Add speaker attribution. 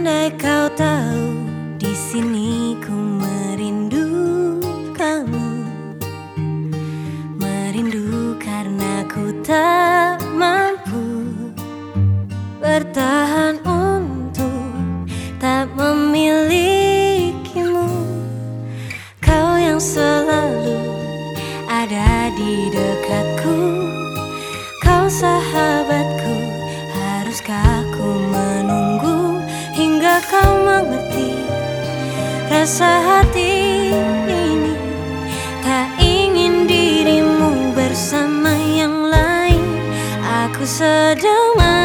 Speaker 1: Andai kau tahu, di sini ku merindu kamu. Merindu karena ku tak mampu bertahan untuk tak memilikimu. Kau yang selalu ada di dekatku, kau sahabatku. Haruskah ku menunggu hingga kau mengerti rasa hati ini? Tak ingin dirimu bersama yang lain. Aku sedang